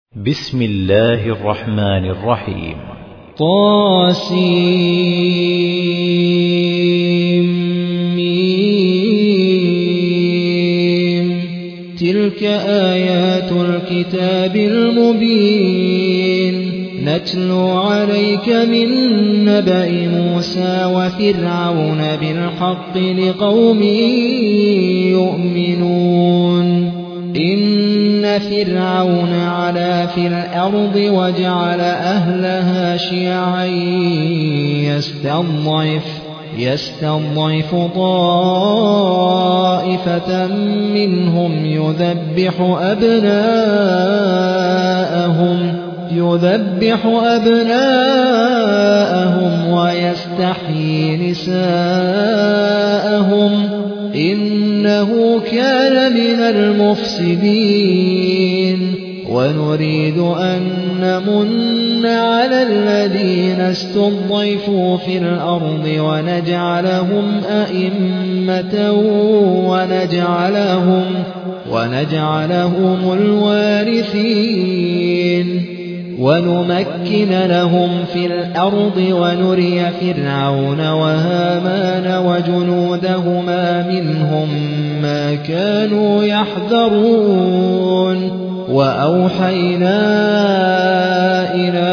بسم الله الرحمن الرحيم. طاسيم. تلك آيات الكتاب المبين نتلو عليك من نبأ موسى وفرعون بالحق لقوم يؤمنون. إن فرعون علا في الأرض وجعل أهلها شيعا يستضعف طائفة منهم يذبح أبناءهم ويستحيي نساءهم إنه كان من المفسدين. ونريد أن نمن على الذين استضعفوا في الأرض ونجعلهم أئمة ونجعلهم الوارثين ونمكن لهم في الأرض ونري فرعون وهامان وجنودهما منهم ما كانوا يحذرون. وأوحينا إلى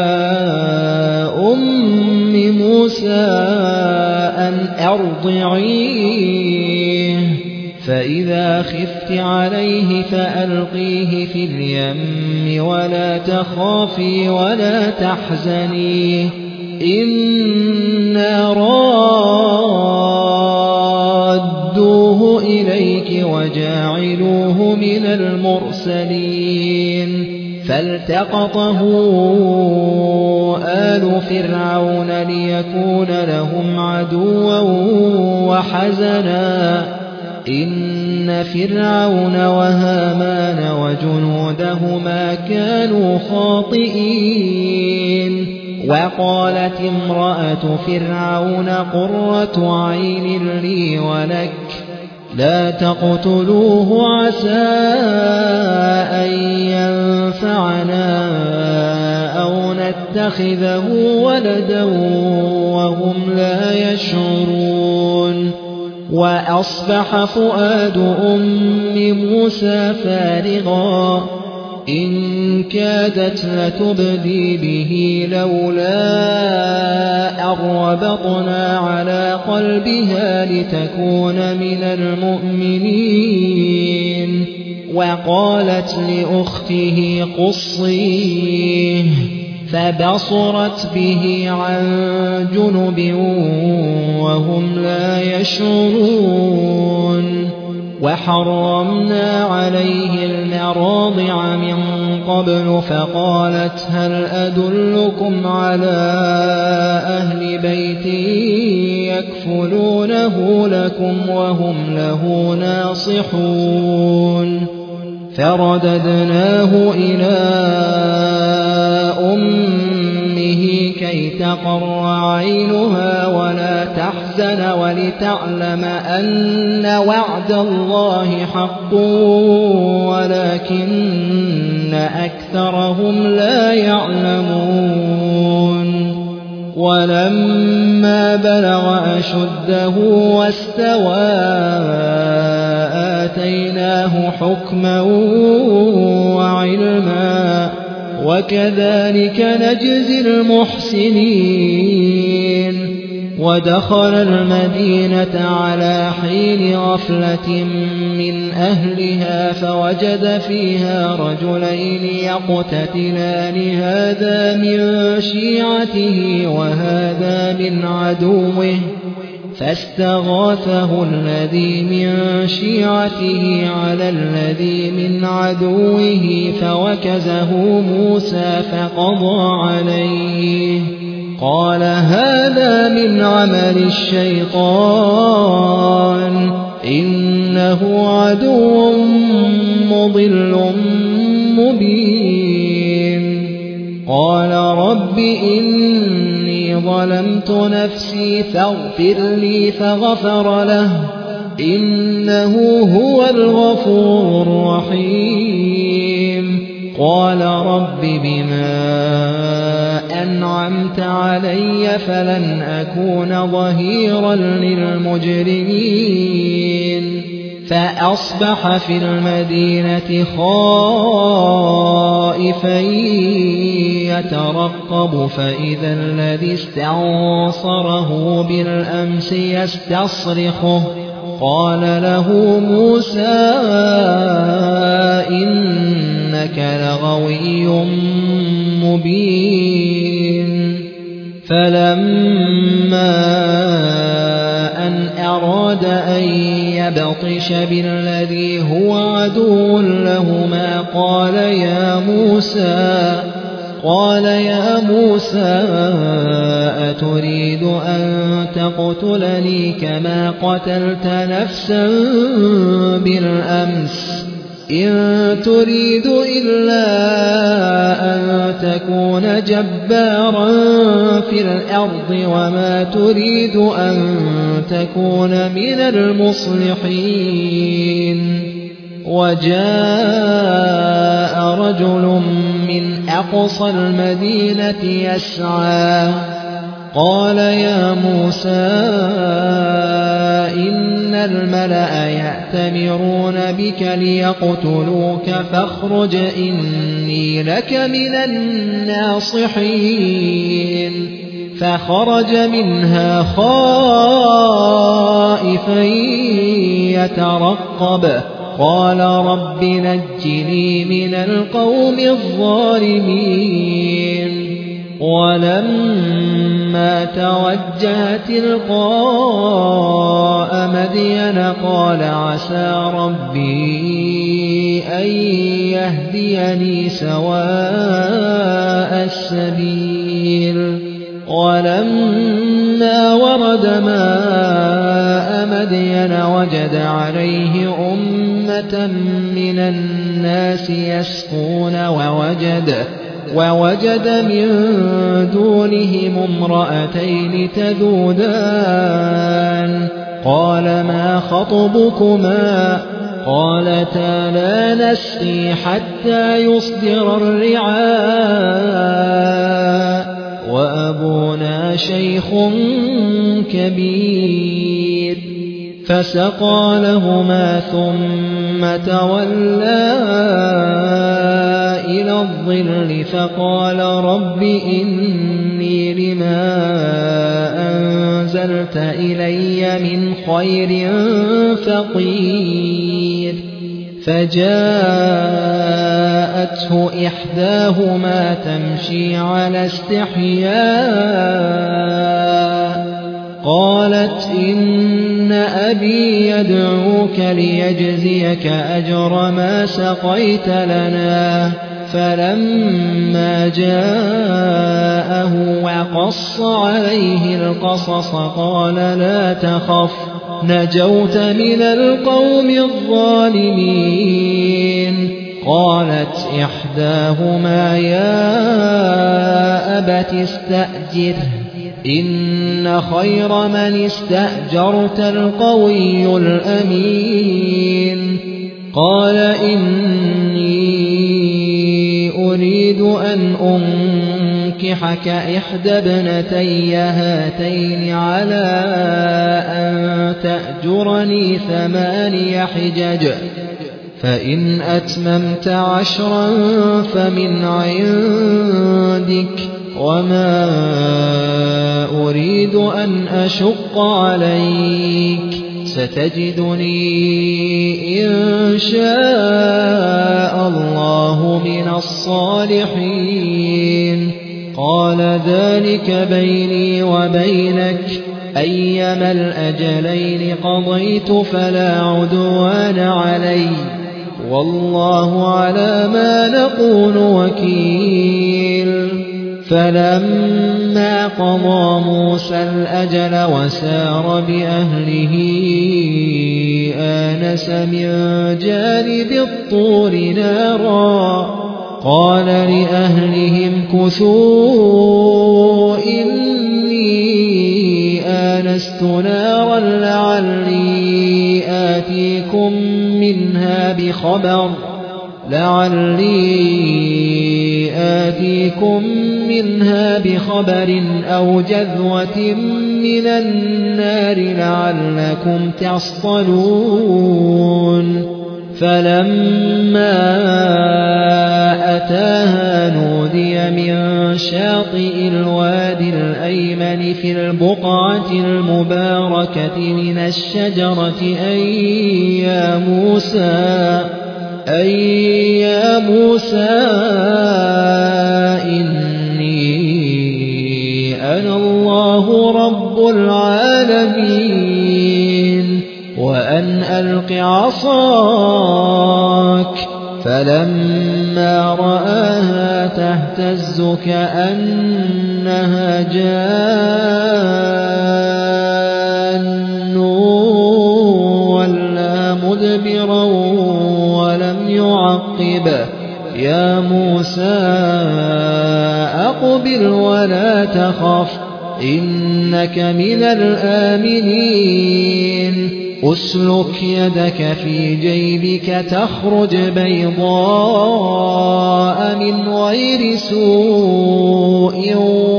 أم موسى أن أرضعيه فإذا خفت عليه فألقيه في اليم ولا تخافي ولا تحزني إنا رادوه إليك وجاعلوه من المرسلين. فالتقطه آل فرعون ليكون لهم عدوا وحزنا إن فرعون وهامان وجنودهما كانوا خاطئين. وقالت امرأة فرعون قرة عين لي ولك لا تقتلوه عسى أن ينفعنا أو نتخذه ولدا وهم لا يشعرون. وأصبح فؤاد أم موسى فارغا إن كادت لتبدي به لولا أن ربطنا على قلبها لتكون من المؤمنين. وقالت لأخته قصيه فبصرت به عن جنب وهم لا يشعرون. وحرمنا عليه المراضع من قبل فقالت هل أدلكم على أهل بيت يكفلونه لكم وهم له ناصحون. فرددناه إلى أمه كي تقر عينها ولا تحزن ولتعلم أن وعد الله حق ولكن أكثرهم لا يعلمون. ولما بلغ أشده واستوى آتيناه حكما وعلما وكذلك نجزي المحسنين. ودخل المدينة على حين غفلة من أهلها فوجد فيها رجلين يقتتلان هذا من شيعته وهذا من عدوه فاستغاثه الذي من شيعته على الذي من عدوه فوكزه موسى فقضى عليه قال هذا من عمل الشيطان إنه عدو مضل مبين. قال رب إني ظلمت نفسي فاغفر لي فغفر له إنه هو الغفور الرحيم. قال رب بما أنعمت علي فلن أكون ظهيرا للمجرمين فأصبح في المدينة خائفا يترقب فإذا الذي استنصره بالأمس يستصرخه قال له موسى إنك لغوي مبين فلما أن أراد أن يبطش بالذي هو عدو لهما قال يا موسى أتريد أن تقتلني كما قتلت نفسا بالأمس إن تريد إلا أن تكون جبارا في الأرض وما تريد أن تكون من المصلحين وجاء رجل من أقصى المدينة يسعى قال يا موسى إن الملأ يأتمرون بك ليقتلوك فاخرج إني لك من الناصحين فخرج منها خائفا يترقب قال رب نجني من القوم الظالمين ولما توجه تلقاء مدين قال عسى ربي أن يهديني سواء السبيل ولما ورد ماء مدين وجد عليه أمة من الناس يسقون ووجد من دونهم امرأتين تذودان قال ما خطبكما قالتا لا نسقي حتى يصدر الرعاء وأبونا شيخ كبير فسقى لهما ثم تولى إلى الظل فقال رب إني لما أنزلت إلي من خير فقير فجاءته إحداهما تمشي على استحياء قالت إن أبي يدعوك ليجزيك أجر ما سقيت لنا فلما جاءه وقص عليه القصص قال لا تخف نجوت من القوم الظالمين قالت إحداهما يا أبت استأجره إن خير من استأجرت القوي الأمين قال إني أريد أن أنكحك إحدى ابنتي هاتين على أن تأجرني 8 حجج فإن أتممت 10 فمن عندك وما أريد أن أشق عليك ستجدني إن شاء الله من الصالحين قال ذلك بيني وبينك أيما الأجلين قضيت فلا عدوان علي والله على ما نقول وكيل فلما قضى موسى الأجل وسار بأهله آنس من جانب الطور نارا قال لأهلهم كثوا إني آنست نارا لعلي آتيكم منها بخبر لعلي آتيكم منها بخبر أو جذوة من النار لعلكم تصطلون فلما أتاها نودي من شاطئ الوادي الأيمن في البقعة المباركة من الشجرة أي يا موسى إني أنا الله رب العالمين وأن ألق عصاك فلما رآها تهتز كأنها جان ولا مدبرا ولم يعقب يا موسى أقبل ولا تخف إنك من الآمنين أسلك يدك في جيبك تخرج بيضاء من غير سوء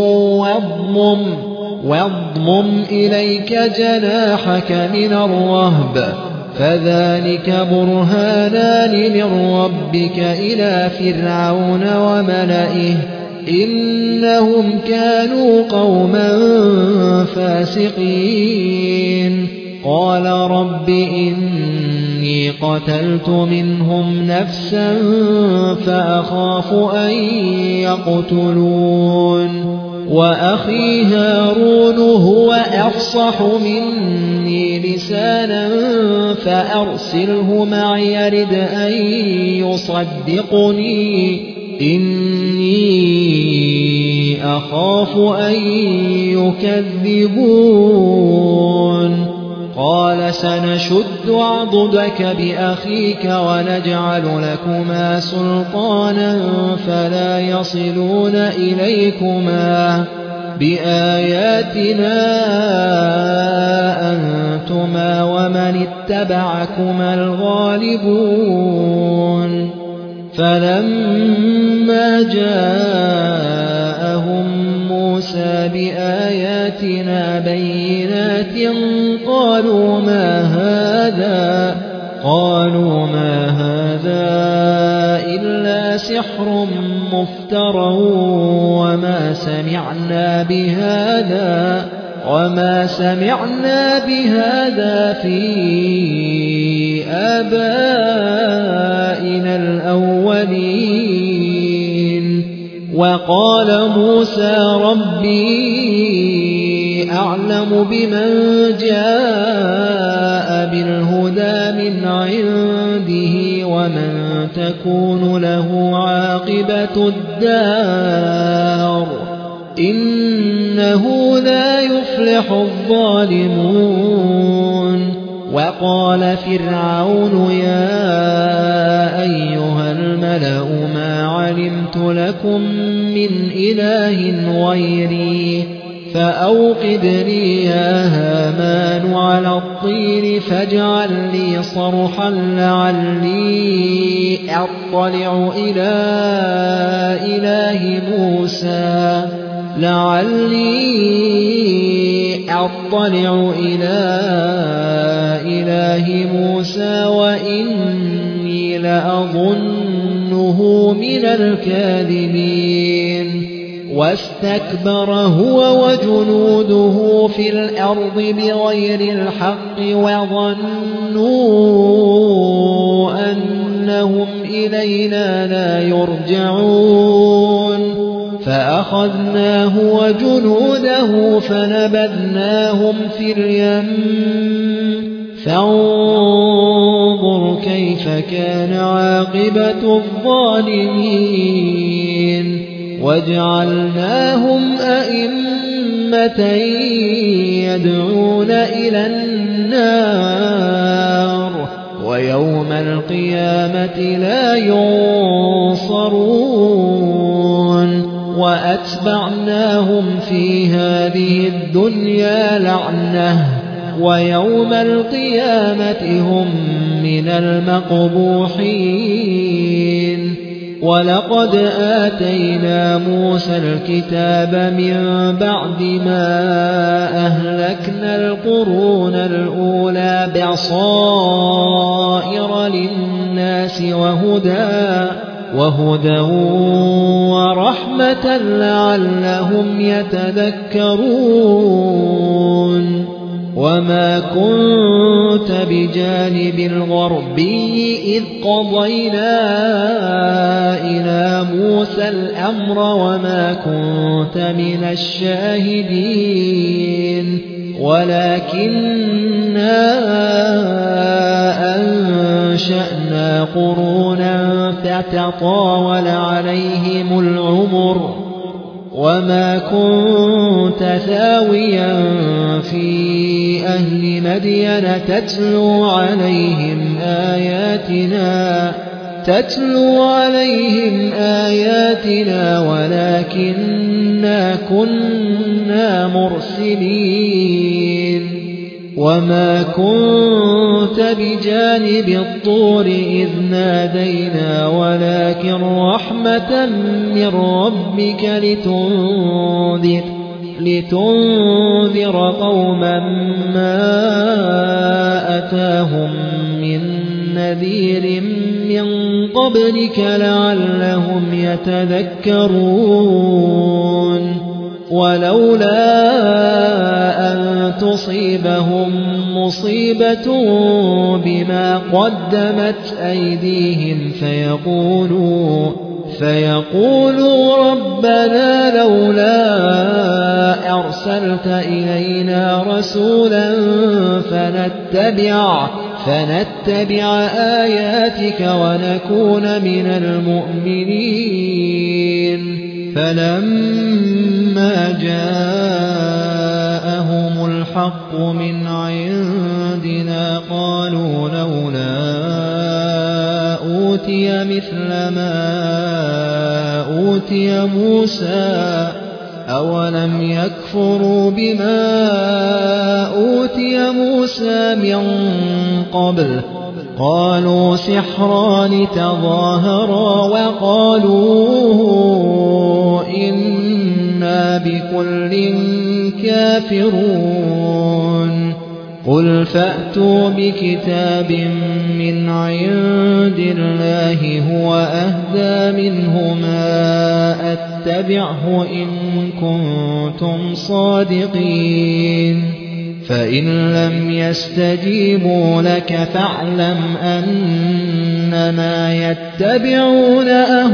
واضمم إليك جناحك من الرهب فذلك برهانان من ربك إلى فرعون وملئه إنهم كانوا قوما فاسقين قال رب إني قتلت منهم نفسا فأخاف أن يقتلون وأخي هارون هو أفصح مني لسانا فأرسله معي يرد أن يصدقني إني أخاف أن يكذبون قال سنشد عضدك بأخيك ونجعل لكما سلطانا فلا يصلون إليكما بآياتنا أنتما ومن اتبعكما الغالبون فلما جاءهم موسى بآياتنا بينات قالوا ما هذا إلا سحر مفترى وما سمعنا بهذا في آبائنا الأولين وقال موسى ربي أعلم بمن جاء بالهدى من عنده ومن تكون له عاقبة الدار إنه لا يفلح الظالمون وقال فرعون يا أيها الملأ ما علمت لكم من إله غيري فأوقد لي يا هامان على الطين فاجعل لي صرحا لعلي أطلع إلى إله موسى وإني لأظنه من الكاذبين واستكبر هو وجنوده في الأرض بغير الحق وظنوا أنهم إلينا لا يرجعون فأخذناه وجنوده فنبذناهم في اليم فانظر كيف كان عاقبة الظالمين وجعلناهم أئمة يدعون إلى النار ويوم القيامة لا ينصرون وأتبعناهم في هذه الدنيا لعنة ويوم القيامة هم من المقبوحين ولقد آتينا موسى الكتاب من بعد ما أهلكنا القرون الأولى بصائر للناس وهدى ورحمة لعلهم يتذكرون وما كنت بجانب الغربي إذ قضينا إلى موسى الأمر وما كنت من الشاهدين ولكننا أنشأنا قرونا فتطاول عليهم العمر وما كنت ثاويا في أهل مدين تتلو عليهم آياتنا ولكننا كنا مرسلين وما كنت بجانب الطور إذ نادينا ولكن رحمة من ربك لتنذر قوما ما أتاهم من نذير من قبلك لعلهم يتذكرون ولولا أن تصيبهم مصيبة بما قدمت أيديهم فيقولوا ربنا لولا أرسلت إلينا رسولا فنتبع آياتك ونكون من المؤمنين فلما جاءهم الحق من عندنا قالوا لولا أوتي مثل ما أوتي موسى أولم يكفروا بما أوتي موسى من قبل قالوا سحران تظاهرا وقالوا إنا بكل كافرون قل فأتوا بكتاب من عند الله هو أهدى منهما أتبعه إن كنتم صادقين فإن لم يستجيبوا لك فاعلم أنما يتبعون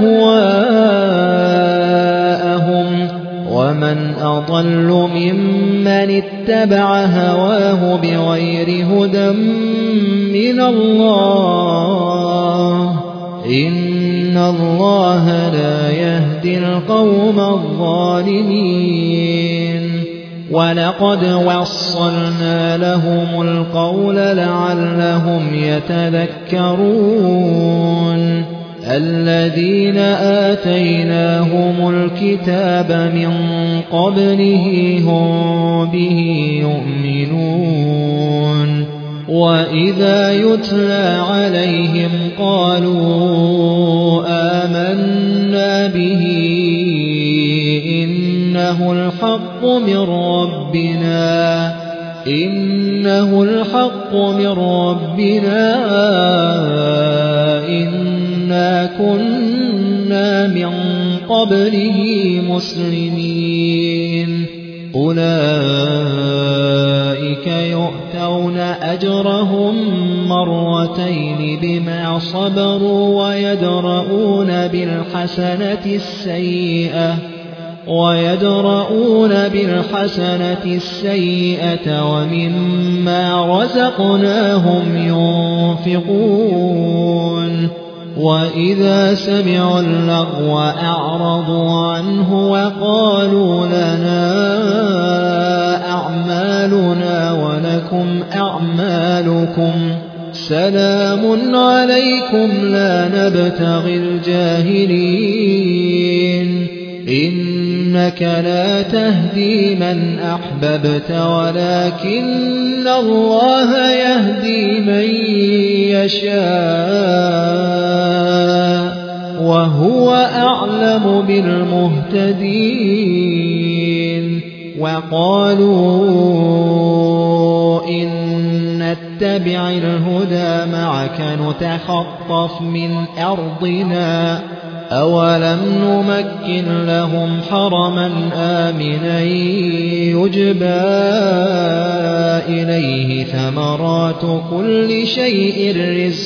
أهواءهم ومن أضل ممن اتبع هواه بغير هدى من الله إن الله لا يهدي القوم الظالمين ولقد وصلنا لهم القول لعلهم يتذكرون الذين آتيناهم الكتاب من قبله هم به يؤمنون وإذا يتلى عليهم قالوا آمنا به إنه الحق من ربنا إنا كنا من قبله مسلمين أولئك يؤتون أجرهم مرتين بما صبروا ويدرؤون بالحسنة السيئة ومما رزقناهم ينفقون وإذا سمعوا اللغو أعرضوا عنه وقالوا لنا أعمالنا ولكم أعمالكم سلام عليكم لا نبتغي الجاهلين إنك لا تهدي من أحببت ولكن الله يهدي من يشاء وهو أعلم بالمهتدين وقالوا إن نتبع الهدى معك نتخطف من أرضنا أولم نمكن لهم حرما آمنا يجبى إليه ثمرات كل شيء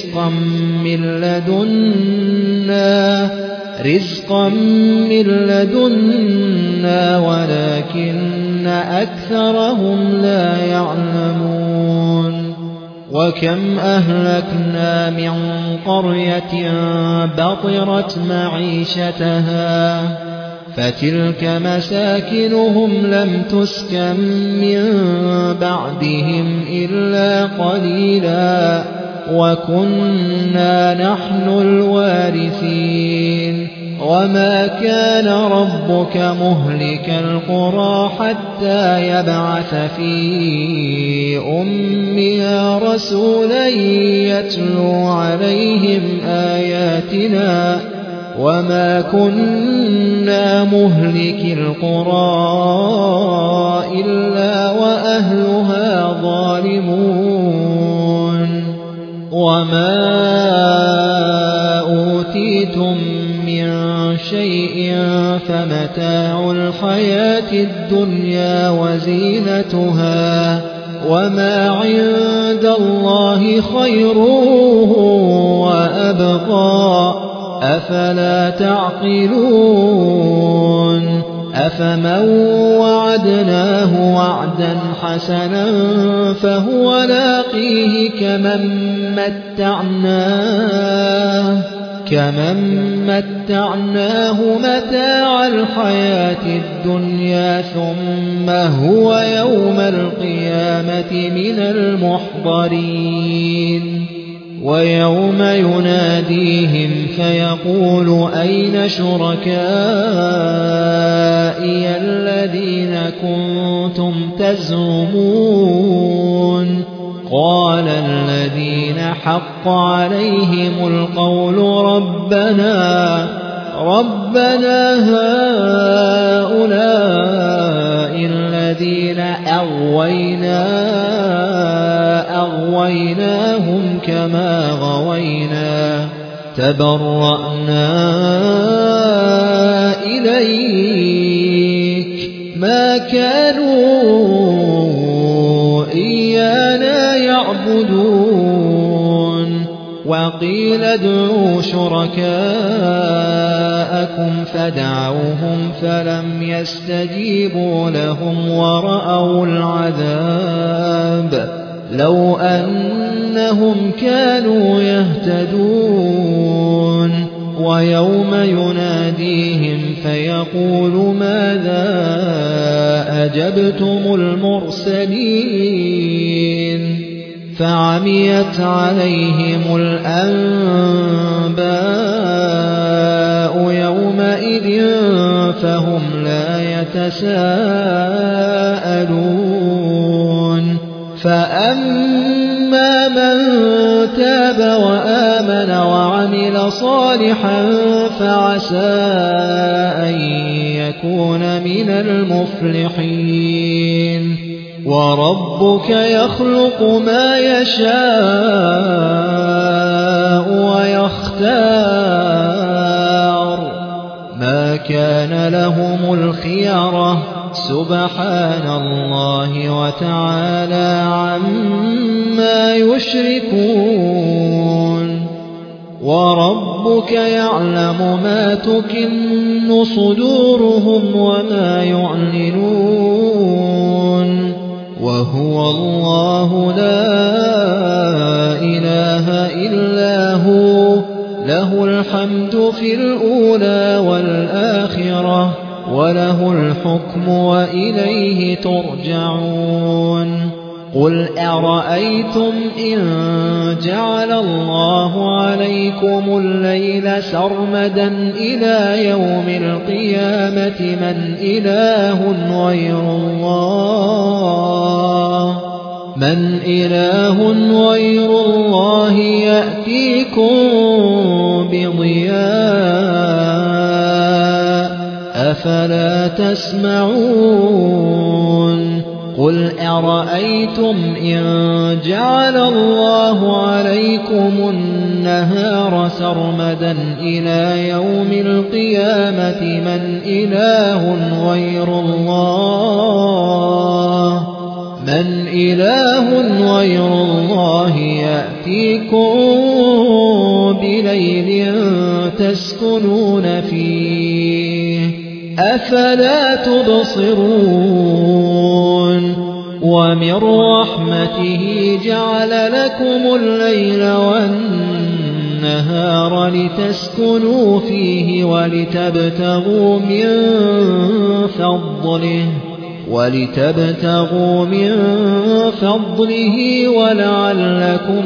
رزقا من لدنا ولكن أكثرهم لا يعلمون وكم أهلكنا من قرية بطرت معيشتها فتلك مساكنهم لم تسكن من بعدهم إلا قليلا وكنا نحن الوارثين وما كان ربك مهلك القرى حتى يبعث في أمها رسولا يتلو عليهم آياتنا وما كنا مهلك القرى إلا وأهلها ظالمون وما أوتيتم من شيء فمتاع الحياة الدنيا وزينتها وما عند الله خير وأبقى أفلا تعقلون أفمن وعدناه وعدا حسنا فهو لاقيه كمن متعناه متاع الحياة الدنيا ثم هو يوم القيامة من المحضرين ويوم يناديهم فيقول أين شركائي الذين كنتم تزعمون قال الذين حق عليهم القول ربنا هؤلاء الذين أغويناهم كما غوينا تبرأنا إليك ما كانوا إيانا يعبدون وقيل ادعوا شركاءكم فدعوهم فلم يستجيبوا لهم ورأوا العذاب لو أنهم كانوا يهتدون ويوم يناديهم فيقول ماذا أجبتم المرسلين فعميت عليهم الأنباء يومئذ فهم لا يتساءلون فأما من تاب وآمن وعمل صالحا فعسى أن يكون من المفلحين وربك يخلق ما يشاء ويختار ما كان لهم الخيرة سبحان الله وتعالى عما يشركون وربك يعلم ما تكن صدورهم وما يعلنون وهو الله لا إله إلا هو له الحمد في الأولى والآخرة وله الحكم وإليه ترجعون قل أرأيتم إن جعل الله عليكم الليل سرمدا إلى يوم القيامة من إله غير الله يأتيكم بضياء أفلا تسمعون قل أرأيتم إن جعل الله عليكم النهار سرمدا إلى يوم القيامة من إله غير الله يأتيكم بليل تسكنون فيه أفلا تبصرون ومن رحمته جعل لكم الليل والنهار لتسكنوا فيه ولتبتغوا من فضله ولعلكم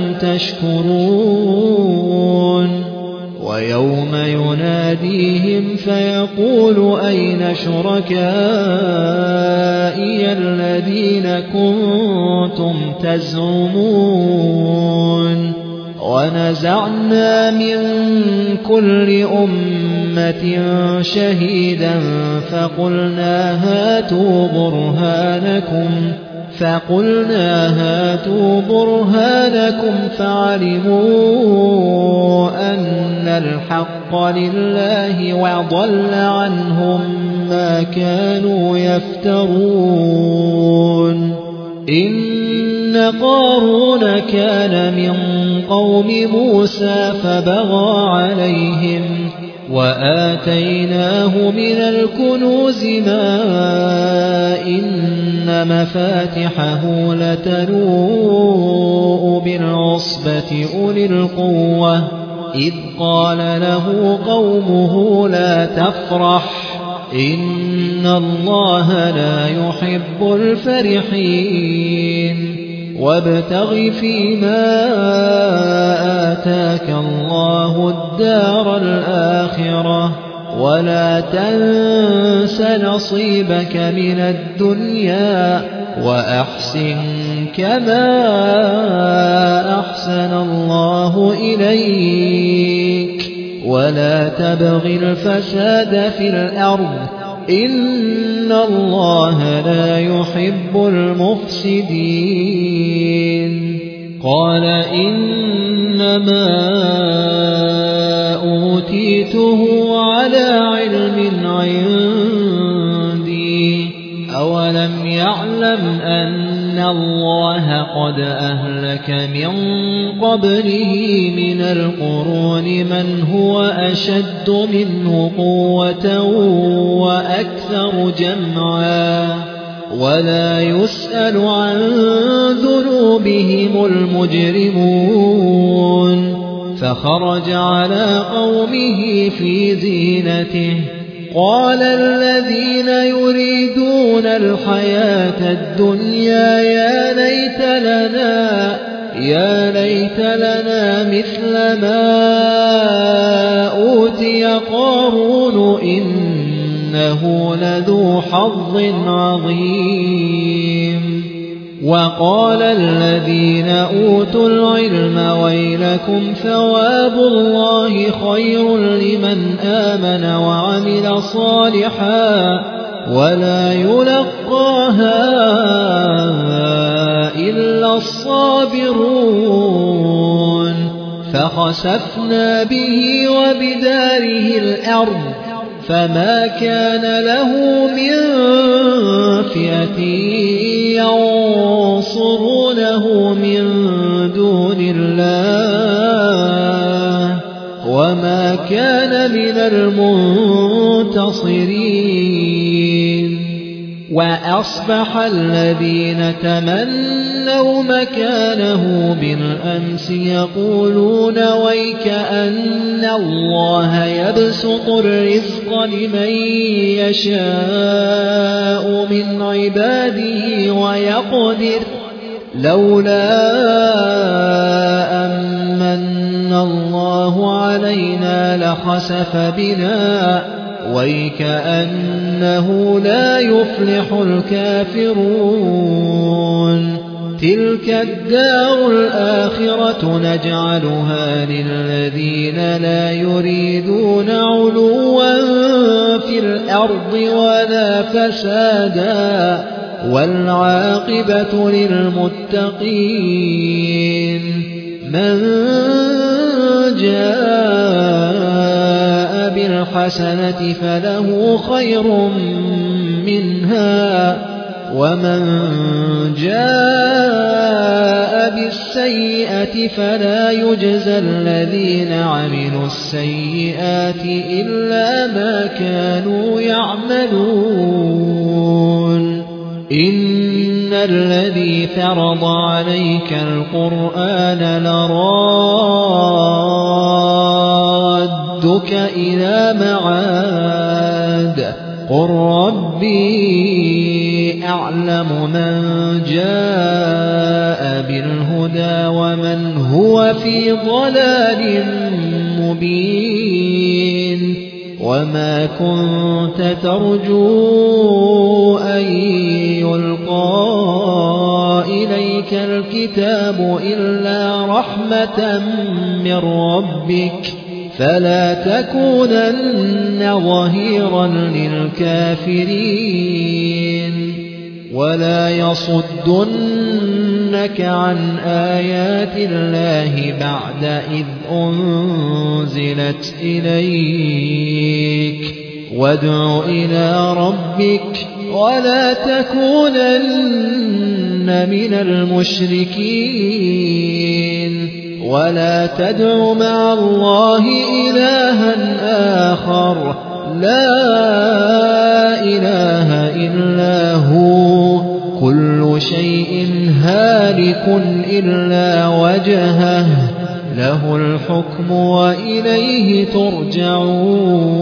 تشكرون ويوم يناديهم فيقول أين شركائي الذين كنتم تزعمون ونزعنا من كل أمة شهيدا فقلنا هاتوا برهانكم فعلموا أن الحق لله وضل عنهم ما كانوا يفترون إن قارون كان من قوم موسى فبغى عليهم وآتيناه من الكنوز ما إن مفاتحه لتنوء بالعصبة أولي القوة إذ قال له قومه لا تفرح إن الله لا يحب الفرحين وابتغ فيما آتاك الله الدار الآخرة ولا تنس نصيبك من الدنيا وأحسن كما أحسن الله إليك ولا تبغ الفساد في الأرض إن الله لا يحب المفسدين قال إنما أوتيته على علم عندي أولم يعلم أن الله قد أهلك من قبله من القرون من هو أشد منه قوة وأكثر جمعا ولا يسأل عن ذنوبهم المجرمون فخرج على قومه في زينته قال الذين يريدون الحياة الدنيا يا ليت لنا مثل ما أوتي قارون إنه لذو حظ عظيم وقال الذين أوتوا العلم ويلكم ثواب الله خير لمن آمن وعمل صالحا ولا يلقاها إلا الصابرون فخسفنا به وبداره الأرض فما كان له من فئة ينصرونه من دون الله وما كان من المنتصرين وأصبح الذين تمنوا مكانه بالأمس يقولون ويكأن الله يبسط الرزق لمن يشاء من عباده ويقدر لولا أمن الله علينا لخسف بنا ويكأنه لا يفلح الكافرون تلك الدار الآخرة نجعلها للذين لا يريدون علوا في الأرض ولا فسادا والعاقبة للمتقين من جاء بالحسنة فله خير منها ومن جاء بالسيئة فلا يجزى الذين عملوا السيئات إلا ما كانوا يعملون إن الذي فرض عليك القرآن لرادك إلى معاد قل ربي أعلم من جاء بالهدى ومن هو في ضلال مبين وما كنت ترجو أن يلقى إليك الكتاب إلا رحمة من ربك فلا تكونن ظهيرا للكافرين ولا يصدنك عن آيات الله بعد إذ أنزلت إليك وادع إلى ربك ولا تكونن من المشركين ولا تدع مع الله إلها آخر لا إله إلا هو كل شيء هالك إلا وجهه له الحكم وإليه ترجعون